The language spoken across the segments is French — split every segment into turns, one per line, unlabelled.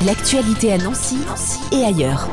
L'actualité à Nancy et ailleurs.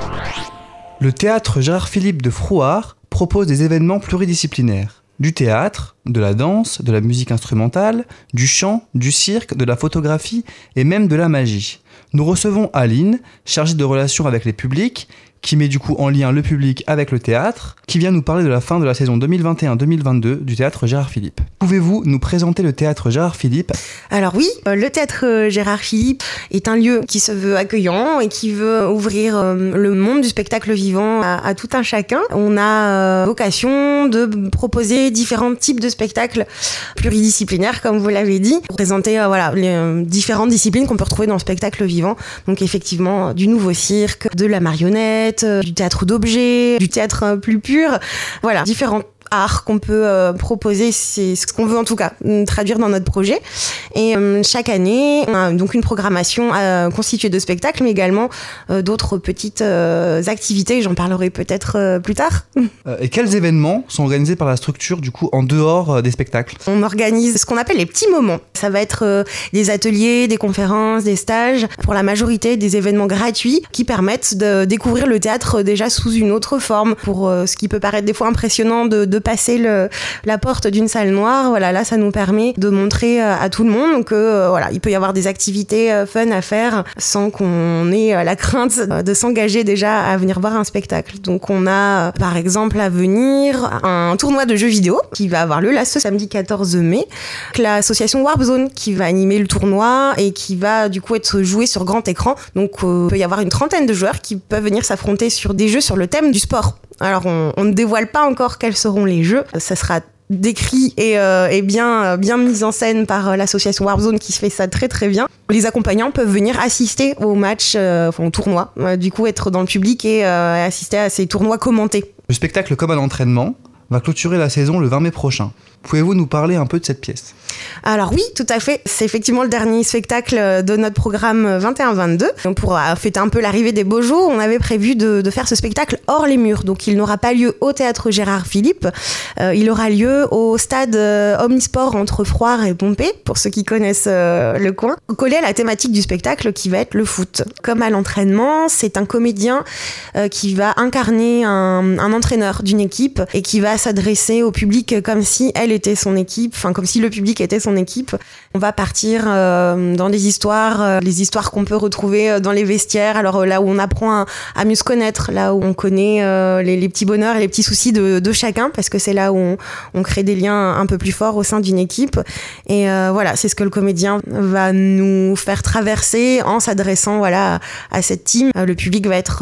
Le théâtre Gérard Philipe de Frouard propose des événements pluridisciplinaires. Du théâtre, de la danse, de la musique instrumentale, du chant, du cirque, de la photographie et même de la magie. Nous recevons Aline, chargée de relations avec les publics, qui met du coup en lien le public avec le théâtre, qui vient nous parler de la fin de la saison 2021-2022 du théâtre Gérard Philipe. Pouvez-vous nous présenter le théâtre Gérard Philipe ?
Alors oui, le théâtre Gérard Philipe est un lieu qui se veut accueillant et qui veut ouvrir le monde du spectacle vivant à tout un chacun. On a vocation de proposer différents types de spectacles pluridisciplinaires, comme vous l'avez dit, pour présenter les différentes disciplines qu'on peut retrouver dans le spectacle vivant. Donc effectivement, du nouveau cirque, de la marionnette, du théâtre d'objets, du théâtre plus pur, voilà, différents arts qu'on peut proposer, c'est ce qu'on veut en tout cas traduire dans notre projet. Et chaque année, on a donc une programmation constituée de spectacles, mais également d'autres petites activités, j'en parlerai peut-être plus tard.
Et quels événements sont organisés par la structure du coup en dehors des spectacles ?
On organise ce qu'on appelle les petits moments. Ça va être des ateliers, des conférences, des stages, pour la majorité des événements gratuits qui permettent de découvrir le théâtre déjà sous une autre forme, pour ce qui peut paraître des fois impressionnant de passer la porte d'une salle noire. Voilà, là ça nous permet de montrer à tout le monde que il peut y avoir des activités fun à faire sans qu'on ait la crainte de s'engager déjà à venir voir un spectacle. Donc on a par exemple à venir un tournoi de jeux vidéo qui va avoir lieu là ce samedi 14 mai, l'association Warp Zone qui va animer le tournoi et qui va du coup être joué sur grand écran. Donc il peut y avoir une trentaine de joueurs qui peuvent venir s'affronter sur des jeux sur le thème du sport. Alors on ne dévoile pas encore quels seront les jeux, ça sera décrit et bien mis en scène par l'association Warzone qui fait ça très très bien. Les accompagnants peuvent venir assister au match, au tournoi, du coup être dans le public et assister à ces tournois commentés.
Le spectacle Comme un entraînement va clôturer la saison le 20 mai prochain. Pouvez-vous nous parler un peu de cette pièce ?
Alors oui, tout à fait. C'est effectivement le dernier spectacle de notre programme 21-22. Donc pour fêter un peu l'arrivée des beaux jours, on avait prévu de faire ce spectacle hors les murs. Donc il n'aura pas lieu au théâtre Gérard Philipe. Il aura lieu au stade Omnisport entre Frouard et Pompée, pour ceux qui connaissent le coin, collé à la thématique du spectacle qui va être le foot. Comme à l'entraînement, c'est un comédien qui va incarner un entraîneur d'une équipe et qui va s'adresser au public comme si elle était son équipe, enfin comme si le public était son équipe. On va partir dans des histoires, les histoires qu'on peut retrouver dans les vestiaires, alors là où on apprend à mieux se connaître, là où on connaît les petits bonheurs et les petits soucis de chacun, parce que c'est là où on crée des liens un peu plus forts au sein d'une équipe. Et c'est ce que le comédien va nous faire traverser en s'adressant à cette team. Le public va être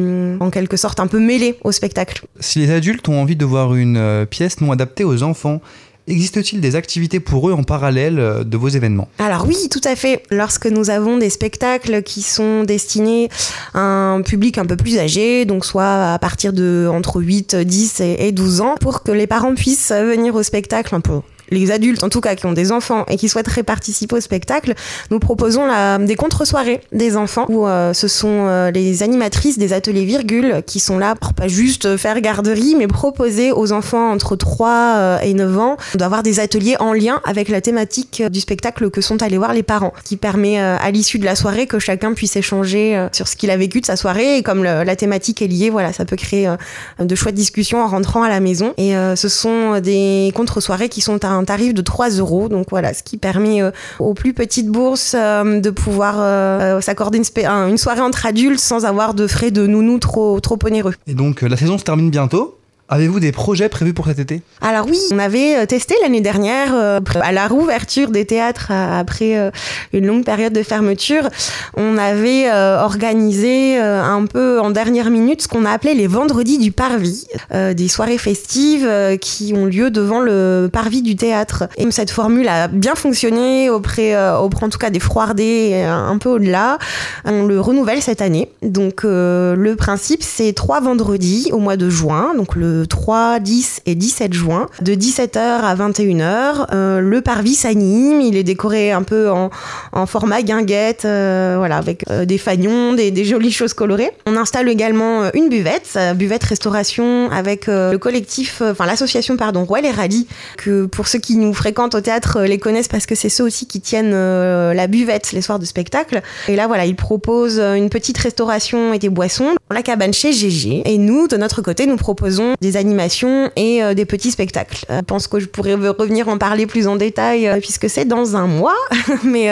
en quelque sorte un peu mêlé au spectacle.
Si les adultes ont envie de voir une pièce non adaptée aux enfants, existe-t-il des activités pour eux en parallèle de vos événements ? Alors
oui, tout à fait. Lorsque nous avons des spectacles qui sont destinés à un public un peu plus âgé, donc soit à partir de entre 8, 10 et 12 ans, pour que les parents puissent venir au spectacle un peu. Les adultes, en tout cas, qui ont des enfants et qui souhaiteraient participer au spectacle, nous proposons des contre-soirées des enfants où ce sont les animatrices des ateliers Virgule qui sont là pour pas juste faire garderie, mais proposer aux enfants entre 3 et 9 ans d'avoir des ateliers en lien avec la thématique du spectacle que sont allés voir les parents, qui permet à l'issue de la soirée que chacun puisse échanger sur ce qu'il a vécu de sa soirée. Et comme la thématique est liée, ça peut créer de chouettes discussions en rentrant à la maison. Et ce sont des contre-soirées qui sont à un tarif de 3 €, donc ce qui permet aux plus petites bourses de pouvoir s'accorder une soirée entre adultes sans avoir de frais de nounou trop onéreux.
Et donc la saison se termine bientôt. Avez-vous des projets prévus pour cet été ?
Alors oui, on avait testé l'année dernière, à la rouverture des théâtres après une longue période de fermeture, on avait organisé un peu en dernière minute ce qu'on a appelé les vendredis du parvis, des soirées festives qui ont lieu devant le parvis du théâtre. Et cette formule a bien fonctionné auprès en tout cas des Frouardais et un peu au-delà. On le renouvelle cette année. Donc le principe, c'est 3 vendredis au mois de juin, donc le le 3, 10 et 17 juin, de 17h à 21h. Le parvis s'anime, il est décoré un peu en format guinguette, avec des fanions, des jolies choses colorées. On installe également une buvette restauration avec le collectif, l'association Rouelle et Rallye, que pour ceux qui nous fréquentent au théâtre les connaissent parce que c'est ceux aussi qui tiennent la buvette les soirs de spectacle. Et là, ils proposent une petite restauration et des boissons. La cabane chez GG. Et nous, de notre côté, nous proposons des animations et des petits spectacles. Je pense que je pourrais revenir en parler plus en détail puisque c'est dans un mois. Mais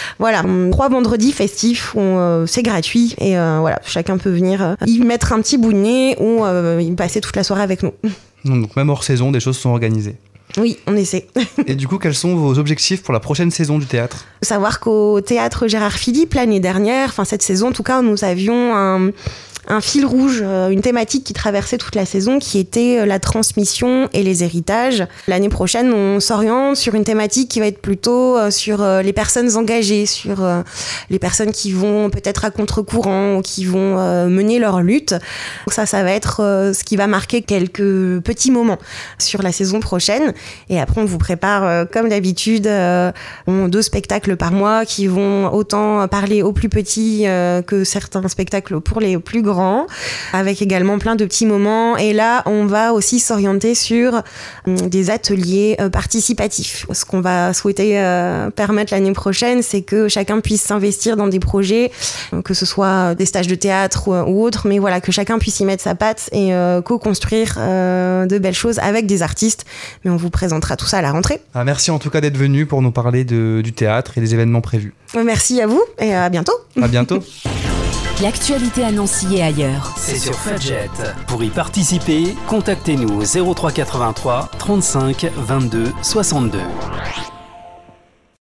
3 vendredis festifs où c'est gratuit et chacun peut venir y mettre un petit bout de nez ou y passer toute la soirée avec nous.
Donc même hors saison, des choses sont organisées.
Oui, on essaie.
Et du coup, quels sont vos objectifs pour la prochaine saison du théâtre ?
Savoir qu'au théâtre Gérard Philippe, l'année dernière, cette saison en tout cas, nous avions un fil rouge, une thématique qui traversait toute la saison, qui était la transmission et les héritages. L'année prochaine, on s'oriente sur une thématique qui va être plutôt sur les personnes engagées, sur les personnes qui vont peut-être à contre-courant ou qui vont mener leur lutte. Donc ça va être ce qui va marquer quelques petits moments sur la saison prochaine. Et après, on vous prépare, comme d'habitude, 2 spectacles par mois qui vont autant parler aux plus petits que certains spectacles pour les plus grands, avec également plein de petits moments. Et là, on va aussi s'orienter sur des ateliers participatifs. Ce qu'on va souhaiter permettre l'année prochaine, c'est que chacun puisse s'investir dans des projets, que ce soit des stages de théâtre ou autres, mais que chacun puisse y mettre sa patte et co-construire de belles choses avec des artistes. Mais on vous présentera tout ça à la rentrée.
Merci en tout cas d'être venu pour nous parler du théâtre et des événements prévus.
Merci à vous et à bientôt.
À bientôt.
L'actualité à Nancy et ailleurs.
C'est sur Fudget. Pour y participer, contactez-nous au 03 83 35 22 62.